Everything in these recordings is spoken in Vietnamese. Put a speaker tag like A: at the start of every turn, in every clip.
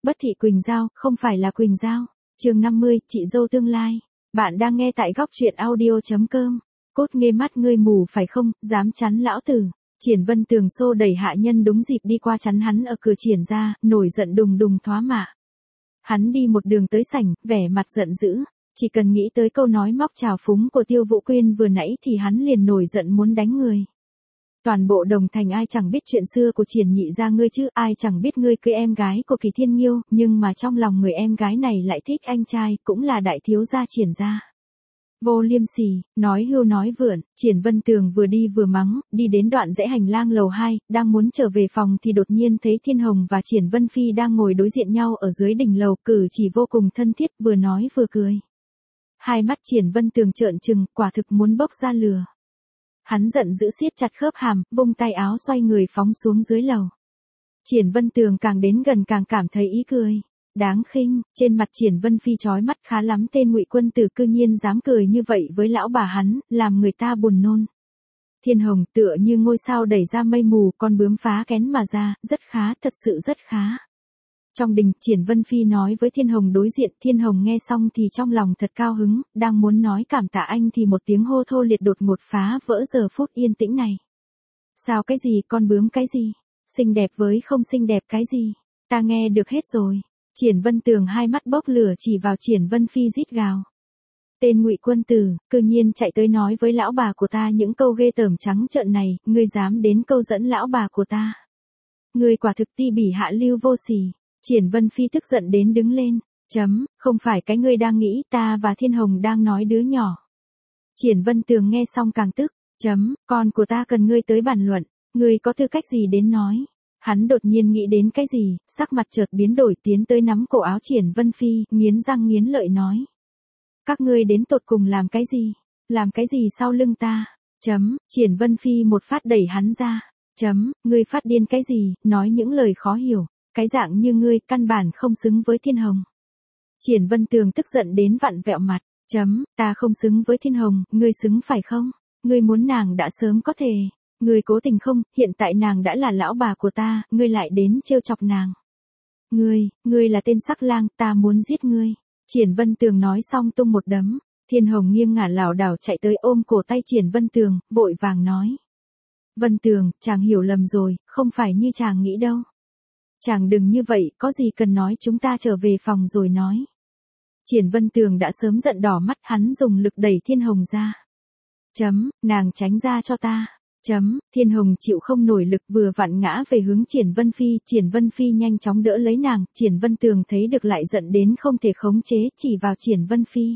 A: Bất thị Quỳnh Giao, không phải là Quỳnh Giao. Chương 50, chị dâu tương lai. Bạn đang nghe tại góc truyện audio.com. Cốt nghê mắt ngươi mù phải không, dám chắn lão tử. Triển Vân Tường xô đẩy hạ nhân đúng dịp đi qua chắn hắn ở cửa triển ra, nổi giận đùng đùng thoá mạ. Hắn đi một đường tới sảnh, vẻ mặt giận dữ. Chỉ cần nghĩ tới câu nói móc trào phúng của Tiêu Vũ Quyên vừa nãy thì hắn liền nổi giận muốn đánh người. Toàn bộ Đồng Thành ai chẳng biết chuyện xưa của Triển nhị gia ngươi chứ, ai chẳng biết ngươi cưới em gái của Kỳ Thiên Nghiêu, nhưng mà trong lòng người em gái này lại thích anh trai, cũng là đại thiếu gia Triển gia. Vô liêm sỉ, nói hưu nói vượn, Triển Vân Tường vừa đi vừa mắng, đi đến đoạn rẽ hành lang lầu 2, đang muốn trở về phòng thì đột nhiên thấy Thiên Hồng và Triển Vân Phi đang ngồi đối diện nhau ở dưới đỉnh lầu, cử chỉ vô cùng thân thiết, vừa nói vừa cười. Hai mắt Triển Vân Tường trợn trừng, quả thực muốn bốc ra lửa. Hắn giận dữ siết chặt khớp hàm, vung tay áo xoay người phóng xuống dưới lầu. Triển Vân Tường càng đến gần càng cảm thấy ý cười. Đáng khinh, trên mặt Triển Vân Phi chói mắt khá lắm, tên Ngụy Quân Tử cư nhiên dám cười như vậy với lão bà hắn, làm người ta buồn nôn. Thiên Hồng tựa như ngôi sao đẩy ra mây mù, con bướm phá kén mà ra, rất khá, thật sự rất khá. Trong đình, Triển Vân Phi nói với Thiên Hồng đối diện, Thiên Hồng nghe xong thì trong lòng thật cao hứng, đang muốn nói cảm tạ anh thì một tiếng hô thô liệt đột ngột phá vỡ giờ phút yên tĩnh này. Sao cái gì, con bướm cái gì? Xinh đẹp với không xinh đẹp cái gì? Ta nghe được hết rồi. Triển Vân Tường hai mắt bốc lửa chỉ vào Triển Vân Phi rít gào. Tên Ngụy Quân Tử, cư nhiên chạy tới nói với lão bà của ta những câu ghê tởm trắng trợn này, ngươi dám đến câu dẫn lão bà của ta. Ngươi quả thực ti bỉ hạ lưu vô sỉ. Triển Vân Phi tức giận đến đứng lên, không phải cái ngươi đang nghĩ, ta và Thiên Hồng đang nói đứa nhỏ. Triển Vân Tường nghe xong càng tức, con của ta cần ngươi tới bàn luận, ngươi có tư cách gì đến nói. Hắn đột nhiên nghĩ đến cái gì, sắc mặt chợt biến đổi tiến tới nắm cổ áo Triển Vân Phi, nghiến răng nghiến lợi nói. Các ngươi đến tột cùng làm cái gì? Làm cái gì sau lưng ta? Triển Vân Phi một phát đẩy hắn ra. Ngươi phát điên cái gì, nói những lời khó hiểu. Cái dạng như ngươi căn bản không xứng với Thiên Hồng. Triển Vân Tường tức giận đến vặn vẹo mặt. Ta không xứng với Thiên Hồng, ngươi xứng phải không? Ngươi muốn nàng đã sớm có thể. Ngươi cố tình không, hiện tại nàng đã là lão bà của ta, ngươi lại đến trêu chọc nàng. Ngươi là tên sắc lang, ta muốn giết ngươi. Triển Vân Tường nói xong tung một đấm. Thiên Hồng nghiêng ngả lảo đảo chạy tới ôm cổ tay Triển Vân Tường, vội vàng nói. Vân Tường, chàng hiểu lầm rồi, không phải như chàng nghĩ đâu. Chàng đừng như vậy, có gì cần nói chúng ta trở về phòng rồi nói. Triển Vân Tường đã sớm giận đỏ mắt, hắn dùng lực đẩy Thiên Hồng ra. Nàng tránh ra cho ta. Thiên Hồng chịu không nổi lực vừa vặn ngã về hướng Triển Vân Phi nhanh chóng đỡ lấy nàng, Triển Vân Tường thấy được lại giận đến không thể khống chế, chỉ vào Triển Vân Phi.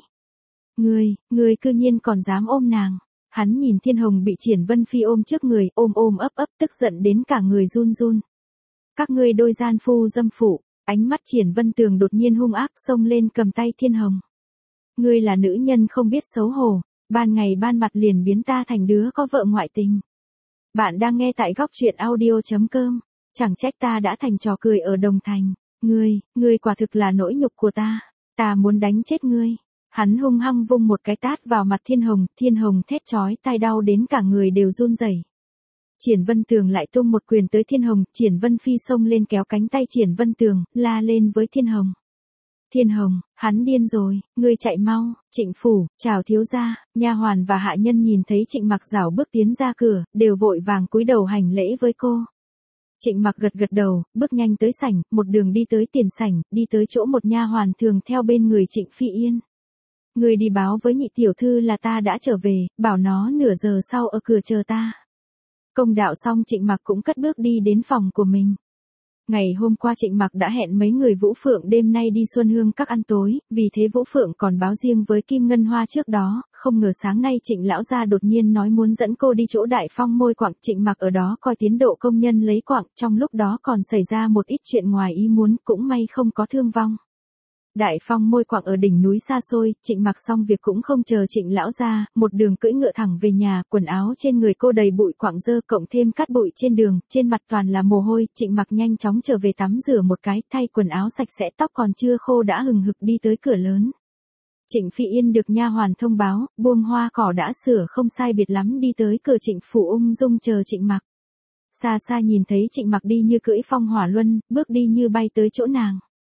A: Ngươi cư nhiên còn dám ôm nàng. Hắn nhìn Thiên Hồng bị Triển Vân Phi ôm trước người, ôm ấp tức giận đến cả người run run. Các ngươi đôi gian phu dâm phụ, ánh mắt Triển Vân Tường đột nhiên hung ác xông lên cầm tay Thiên Hồng. Ngươi là nữ nhân không biết xấu hổ, ban ngày ban mặt liền biến ta thành đứa có vợ ngoại tình. Bạn đang nghe tại góc truyện audio.com, chẳng trách ta đã thành trò cười ở Đồng Thành. Ngươi quả thực là nỗi nhục của ta muốn đánh chết ngươi. Hắn hung hăng vung một cái tát vào mặt Thiên Hồng thét chói tai đau đến cả người đều run rẩy. Triển Vân Tường lại tung một quyền tới Thiên Hồng, Triển Vân Phi xông lên kéo cánh tay Triển Vân Tường, la lên với Thiên Hồng. Thiên Hồng, hắn điên rồi, ngươi chạy mau. Trịnh phủ, chào thiếu gia. Nha hoàn và hạ nhân nhìn thấy Trịnh Mặc rảo bước tiến ra cửa, đều vội vàng cúi đầu hành lễ với cô. Trịnh Mặc gật đầu, bước nhanh tới sảnh, một đường đi tới tiền sảnh, đi tới chỗ một nha hoàn thường theo bên người Trịnh Phi Yên. Ngươi đi báo với nhị tiểu thư là ta đã trở về, bảo nó nửa giờ sau ở cửa chờ ta. Công đạo xong Trịnh Mặc cũng cất bước đi đến phòng của mình. Ngày hôm qua Trịnh Mặc đã hẹn mấy người Vũ Phượng đêm nay đi Xuân Hương các ăn tối, vì thế Vũ Phượng còn báo riêng với Kim Ngân Hoa trước đó, không ngờ sáng nay Trịnh lão gia đột nhiên nói muốn dẫn cô đi chỗ Đại Phong môi quặng, Trịnh Mặc ở đó coi tiến độ công nhân lấy quặng, trong lúc đó còn xảy ra một ít chuyện ngoài ý muốn, cũng may không có thương vong. Đại Phong môi quặng ở đỉnh núi xa xôi, Trịnh Mặc xong việc cũng không chờ Trịnh lão gia, một đường cưỡi ngựa thẳng về nhà, quần áo trên người cô đầy bụi quặng dơ cộng thêm cát bụi trên đường, trên mặt toàn là mồ hôi, Trịnh Mặc nhanh chóng trở về tắm rửa một cái, thay quần áo sạch sẽ, tóc còn chưa khô đã hừng hực đi tới cửa lớn. Trịnh Phi Yên được nha hoàn thông báo, buông hoa cỏ đã sửa không sai biệt lắm đi tới cửa Trịnh phủ ung dung chờ Trịnh Mặc. Xa xa nhìn thấy Trịnh Mặc đi như cưỡi phong hỏa luân, bước đi như bay tới chỗ nàng.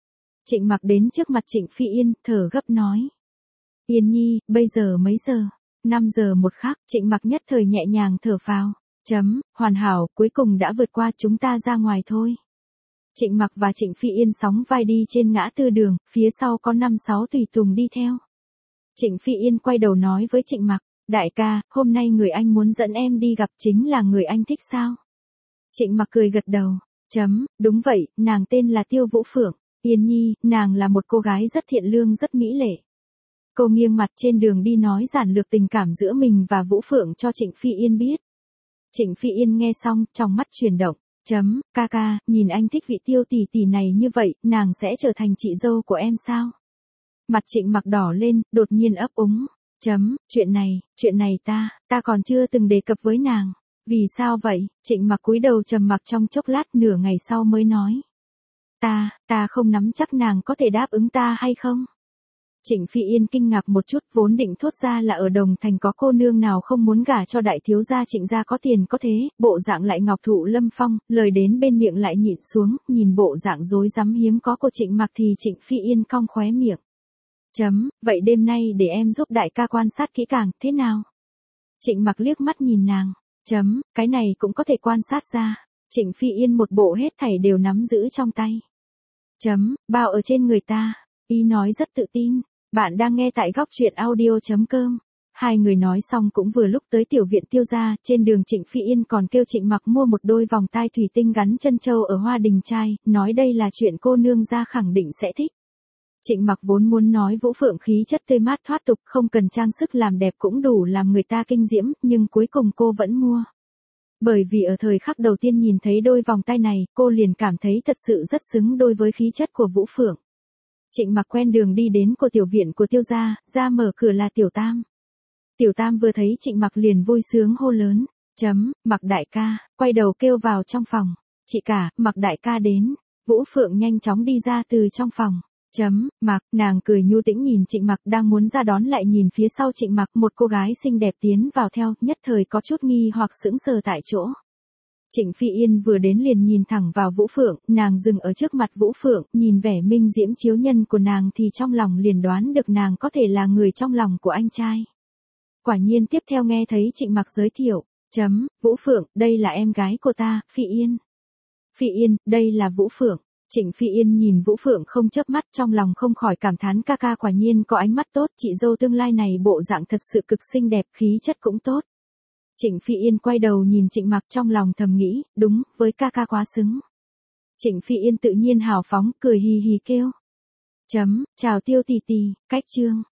A: Trịnh Mặc đến trước mặt Trịnh Phi Yên, thở gấp nói. Yên nhi, bây giờ mấy giờ? 5 giờ một khắc, Trịnh Mặc nhất thời nhẹ nhàng thở phào. Hoàn hảo, cuối cùng đã vượt qua, chúng ta ra ngoài thôi. Trịnh Mặc và Trịnh Phi Yên sóng vai đi trên ngã tư đường, phía sau có 5-6 tùy tùng đi theo. Trịnh Phi Yên quay đầu nói với Trịnh Mặc, đại ca, hôm nay người anh muốn dẫn em đi gặp chính là người anh thích sao? Trịnh Mặc cười gật đầu. Đúng vậy, nàng tên là Tiêu Vũ Phượng. Yên nhi, nàng là một cô gái rất thiện lương rất mỹ lệ. Cô nghiêng mặt trên đường đi nói giản lược tình cảm giữa mình và Vũ Phượng cho Trịnh Phi Yên biết. Trịnh Phi Yên nghe xong, trong mắt chuyển động. Ca ca, nhìn anh thích vị Tiêu tỷ tỷ này như vậy, nàng sẽ trở thành chị dâu của em sao? Mặt Trịnh Mặc đỏ lên, đột nhiên ấp úng. Chuyện này ta còn chưa từng đề cập với nàng. Vì sao vậy? Trịnh Mặc cúi đầu trầm mặc trong chốc lát, nửa ngày sau mới nói. Ta không nắm chắc nàng có thể đáp ứng ta hay không? Trịnh Phi Yên kinh ngạc một chút, vốn định thốt ra là ở Đồng Thành có cô nương nào không muốn gả cho đại thiếu gia Trịnh gia có tiền có thế, bộ dạng lại ngọc thụ lâm phong, lời đến bên miệng lại nhịn xuống, nhìn bộ dạng rối rắm hiếm có của Trịnh Mặc thì Trịnh Phi Yên cong khóe miệng. Vậy đêm nay để em giúp đại ca quan sát kỹ càng, thế nào? Trịnh Mặc liếc mắt nhìn nàng. Cái này cũng có thể quan sát ra. Trịnh Phi Yên một bộ hết thảy đều nắm giữ trong tay. Bao ở trên người ta. Y nói rất tự tin. Bạn đang nghe tại góc truyện audio.com. Hai người nói xong cũng vừa lúc tới tiểu viện Tiêu gia, trên đường Trịnh Phi Yên còn kêu Trịnh Mặc mua một đôi vòng tai thủy tinh gắn chân châu ở Hoa Đình Trai, nói đây là chuyện cô nương gia khẳng định sẽ thích. Trịnh Mặc vốn muốn nói Vũ Phượng khí chất tươi mát thoát tục, không cần trang sức làm đẹp cũng đủ làm người ta kinh diễm, nhưng cuối cùng cô vẫn mua. Bởi vì ở thời khắc đầu tiên nhìn thấy đôi vòng tay này, cô liền cảm thấy thật sự rất xứng đôi với khí chất của Vũ Phượng. Trịnh Mặc quen đường đi đến của tiểu viện của Tiêu gia, ra mở cửa là Tiểu Tam. Tiểu Tam vừa thấy Trịnh Mặc liền vui sướng hô lớn. Mặc đại ca, quay đầu kêu vào trong phòng. Chị cả, Mặc đại ca đến. Vũ Phượng nhanh chóng đi ra từ trong phòng. Mặc, nàng cười nhu tĩnh nhìn Trịnh Mặc đang muốn ra đón lại nhìn phía sau Trịnh Mặc một cô gái xinh đẹp tiến vào theo, nhất thời có chút nghi hoặc sững sờ tại chỗ. Trịnh Phi Yên vừa đến liền nhìn thẳng vào Vũ Phượng, nàng dừng ở trước mặt Vũ Phượng, nhìn vẻ minh diễm chiếu nhân của nàng thì trong lòng liền đoán được nàng có thể là người trong lòng của anh trai. Quả nhiên tiếp theo nghe thấy Trịnh Mặc giới thiệu. Vũ Phượng, đây là em gái của ta, Phi Yên. Phi Yên, đây là Vũ Phượng. Trịnh Phi Yên nhìn Vũ Phượng không chớp mắt, trong lòng không khỏi cảm thán ca ca quả nhiên có ánh mắt tốt, chị dâu tương lai này bộ dạng thật sự cực xinh đẹp, khí chất cũng tốt. Trịnh Phi Yên quay đầu nhìn Trịnh Mặc trong lòng thầm nghĩ, đúng, với ca ca quá xứng. Trịnh Phi Yên tự nhiên hào phóng, cười hì hì kêu. Chào Tiêu tỷ tỷ, cách chương.